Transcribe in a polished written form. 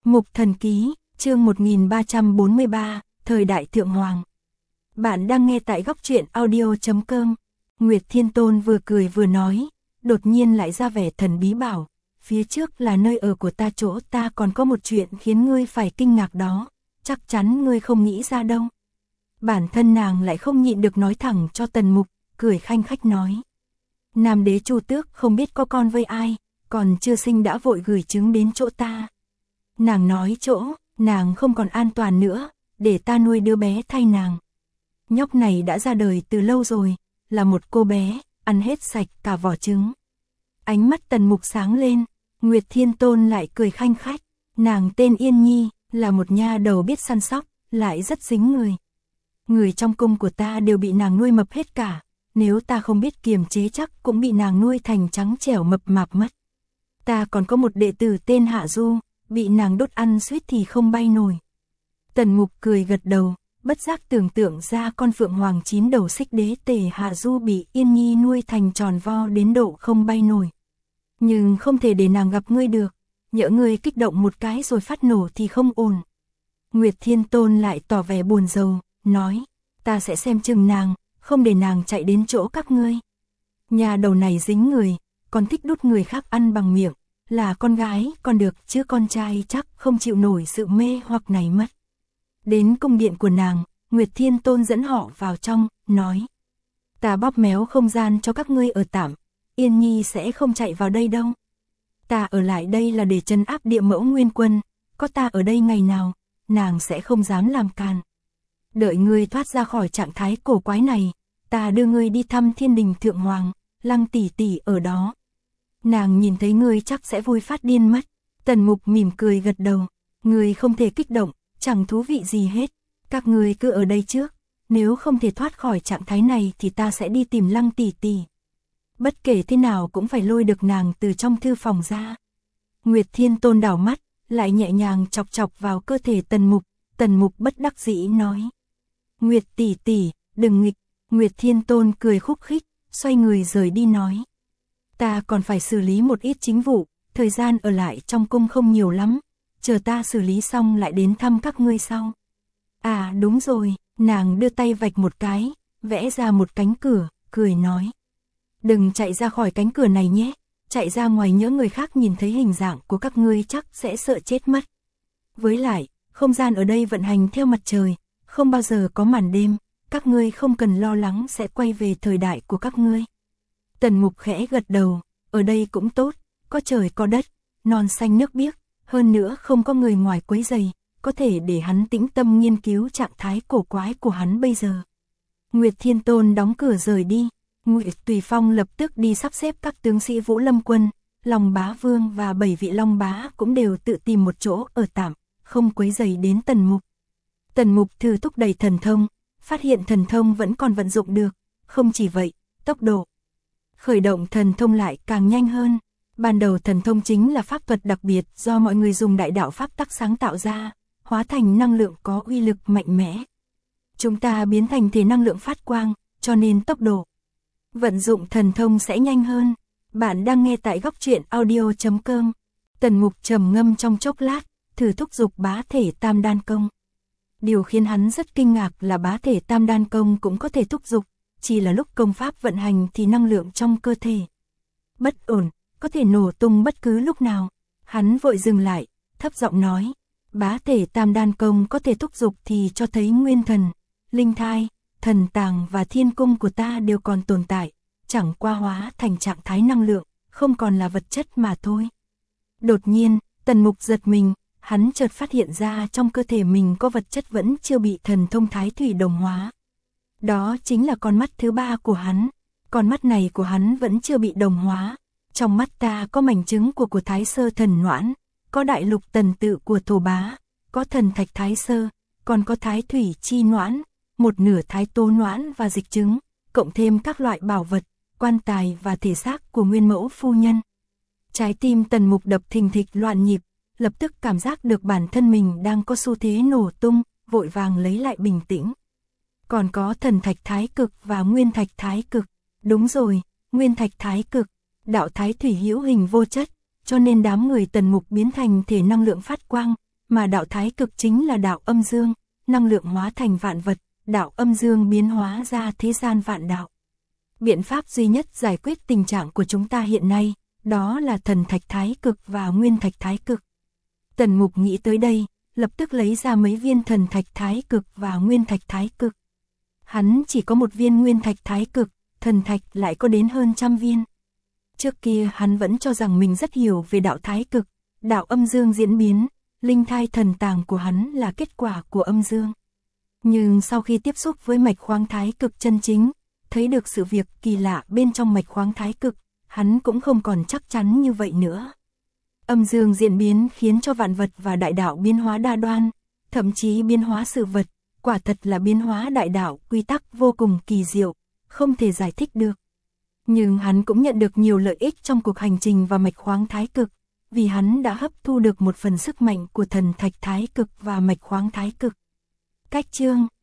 Mục Thần Ký, chương 1343, Thời đại Thượng Hoàng. Bạn đang nghe tại góc truyện audio.com. Nguyệt Thiên Tôn vừa cười vừa nói, đột nhiên lại ra vẻ thần bí bảo, phía trước là nơi ở của ta, chỗ ta còn có một chuyện khiến ngươi phải kinh ngạc đó, chắc chắn ngươi không nghĩ ra đâu. Bản thân nàng lại không nhịn được nói thẳng cho Tần Mục, cười khanh khách nói. Nam đế Chu Tước không biết có con với ai, còn chưa sinh đã vội gửi trứng đến chỗ ta. Nàng nói chỗ, nàng không còn an toàn nữa, để ta nuôi đứa bé thay nàng. Nhóc này đã ra đời từ lâu rồi, là một cô bé, ăn hết sạch cả vỏ trứng. Ánh mắt Tần Mục sáng lên, Nguyệt Thiên Tôn lại cười khanh khách. Nàng tên Yên Nhi, là một nha đầu biết săn sóc, lại rất dính người. Người trong cung của ta đều bị nàng nuôi mập hết cả, nếu ta không biết kiềm chế chắc cũng bị nàng nuôi thành trắng trẻo mập mạp mất. Ta còn có một đệ tử tên Hạ Du, bị nàng đốt ăn suýt thì không bay nổi. Tần Mục cười gật đầu, bất giác tưởng tượng ra con phượng hoàng 9 đầu xích đế tề Hạ Du bị Yên Nhi nuôi thành tròn vo đến độ không bay nổi. Nhưng không thể để nàng gặp ngươi được, nhỡ ngươi kích động một cái rồi phát nổ thì không ổn. Nguyệt Thiên Tôn lại tỏ vẻ buồn rầu, nói, ta sẽ xem chừng nàng, không để nàng chạy đến chỗ các ngươi. Nhà đầu này dính người, còn thích đút người khác ăn bằng miệng, là con gái còn được chứ con trai chắc không chịu nổi sự mê hoặc này mất. Đến cung điện của nàng, Nguyệt Thiên Tôn dẫn họ vào trong, nói, ta bóp méo không gian cho các ngươi ở tạm, Yên Nhi sẽ không chạy vào đây đâu. Ta ở lại đây là để trấn áp địa mẫu nguyên quân, có ta ở đây ngày nào, nàng sẽ không dám làm càn. Đợi ngươi thoát ra khỏi trạng thái cổ quái này, ta đưa ngươi đi thăm thiên đình Thượng Hoàng, Lăng tỷ tỷ ở đó. Nàng nhìn thấy ngươi chắc sẽ vui phát điên mất. Tần Mục mỉm cười gật đầu, ngươi không thể kích động, chẳng thú vị gì hết, các ngươi cứ ở đây trước, nếu không thể thoát khỏi trạng thái này thì ta sẽ đi tìm Lăng tỷ tỷ. Bất kể thế nào cũng phải lôi được nàng từ trong thư phòng ra. Nguyệt Thiên Tôn đảo mắt, lại nhẹ nhàng chọc chọc vào cơ thể Tần Mục bất đắc dĩ nói. Nguyệt tỷ tỷ, đừng nghịch. Nguyệt Thiên Tôn cười khúc khích, xoay người rời đi nói. Ta còn phải xử lý một ít chính vụ, thời gian ở lại trong cung không nhiều lắm, chờ ta xử lý xong lại đến thăm các ngươi sau. À đúng rồi, nàng đưa tay vạch một cái, vẽ ra một cánh cửa, cười nói. Đừng chạy ra khỏi cánh cửa này nhé, chạy ra ngoài nhỡ người khác nhìn thấy hình dạng của các ngươi chắc sẽ sợ chết mất. Với lại, không gian ở đây vận hành theo mặt trời, không bao giờ có màn đêm, các ngươi không cần lo lắng sẽ quay về thời đại của các ngươi. Tần Mục khẽ gật đầu, ở đây cũng tốt, có trời có đất, non xanh nước biếc, hơn nữa không có người ngoài quấy rầy, có thể để hắn tĩnh tâm nghiên cứu trạng thái cổ quái của hắn bây giờ. Nguyệt Thiên Tôn đóng cửa rời đi, Nguyệt Tùy Phong lập tức đi sắp xếp các tướng sĩ Vũ Lâm Quân, Long Bá Vương và 7 vị Long Bá cũng đều tự tìm một chỗ ở tạm, không quấy rầy đến Tần Mục. Tần Mục thử thúc đẩy thần thông, phát hiện thần thông vẫn còn vận dụng được, không chỉ vậy, tốc độ khởi động thần thông lại càng nhanh hơn. Ban đầu thần thông chính là pháp thuật đặc biệt do mọi người dùng đại đạo pháp tắc sáng tạo ra, hóa thành năng lượng có uy lực mạnh mẽ. Chúng ta biến thành thể năng lượng phát quang, cho nên tốc độ vận dụng thần thông sẽ nhanh hơn. Bạn đang nghe tại góc truyện audio.com. Tần Mục trầm ngâm trong chốc lát, thử thúc giục bá thể tam đan công. Điều khiến hắn rất kinh ngạc là bá thể tam đan công cũng có thể thúc giục, chỉ là lúc công pháp vận hành thì năng lượng trong cơ thể bất ổn, có thể nổ tung bất cứ lúc nào. Hắn vội dừng lại, thấp giọng nói, bá thể tam đan công có thể thúc giục thì cho thấy nguyên thần, linh thai, thần tàng và thiên cung của ta đều còn tồn tại, chẳng qua hóa thành trạng thái năng lượng, không còn là vật chất mà thôi. Đột nhiên, Tần Mục giật mình, hắn chợt phát hiện ra trong cơ thể mình có vật chất vẫn chưa bị thần thông thái thủy đồng hóa. Đó chính là con mắt thứ ba của hắn, con mắt này của hắn vẫn chưa bị đồng hóa. Trong mắt ta có mảnh trứng của Thái Sơ Thần Noãn, có đại lục tần tự của Thổ Bá, có thần thạch Thái Sơ, còn có Thái Thủy Chi Noãn, một nửa Thái Tố Noãn và dịch trứng, cộng thêm các loại bảo vật, quan tài và thể xác của Nguyên Mẫu phu nhân. Trái tim Tần Mục đập thình thịch loạn nhịp, lập tức cảm giác được bản thân mình đang có xu thế nổ tung, vội vàng lấy lại bình tĩnh. Còn có thần thạch Thái Cực và Nguyên thạch Thái Cực. Đúng rồi, Nguyên thạch Thái Cực, đạo thái thủy hữu hình vô chất, cho nên đám người Tần Mục biến thành thể năng lượng phát quang, mà đạo thái cực chính là đạo âm dương, năng lượng hóa thành vạn vật, đạo âm dương biến hóa ra thế gian vạn đạo. Biện pháp duy nhất giải quyết tình trạng của chúng ta hiện nay, đó là thần thạch thái cực và nguyên thạch thái cực. Tần Mục nghĩ tới đây, lập tức lấy ra mấy viên thần thạch thái cực và nguyên thạch thái cực. Hắn chỉ có một viên nguyên thạch thái cực, thần thạch lại có đến hơn 100 viên. Trước kia hắn vẫn cho rằng mình rất hiểu về đạo thái cực, đạo âm dương diễn biến, linh thai thần tàng của hắn là kết quả của âm dương. Nhưng sau khi tiếp xúc với mạch khoáng thái cực chân chính, thấy được sự việc kỳ lạ bên trong mạch khoáng thái cực, hắn cũng không còn chắc chắn như vậy nữa. Âm dương diễn biến khiến cho vạn vật và đại đạo biến hóa đa đoan, thậm chí biến hóa sự vật, quả thật là biến hóa đại đạo, quy tắc vô cùng kỳ diệu, không thể giải thích được. Nhưng hắn cũng nhận được nhiều lợi ích trong cuộc hành trình vào mạch khoáng thái cực, vì hắn đã hấp thu được một phần sức mạnh của thần thạch thái cực và mạch khoáng thái cực. Cách chương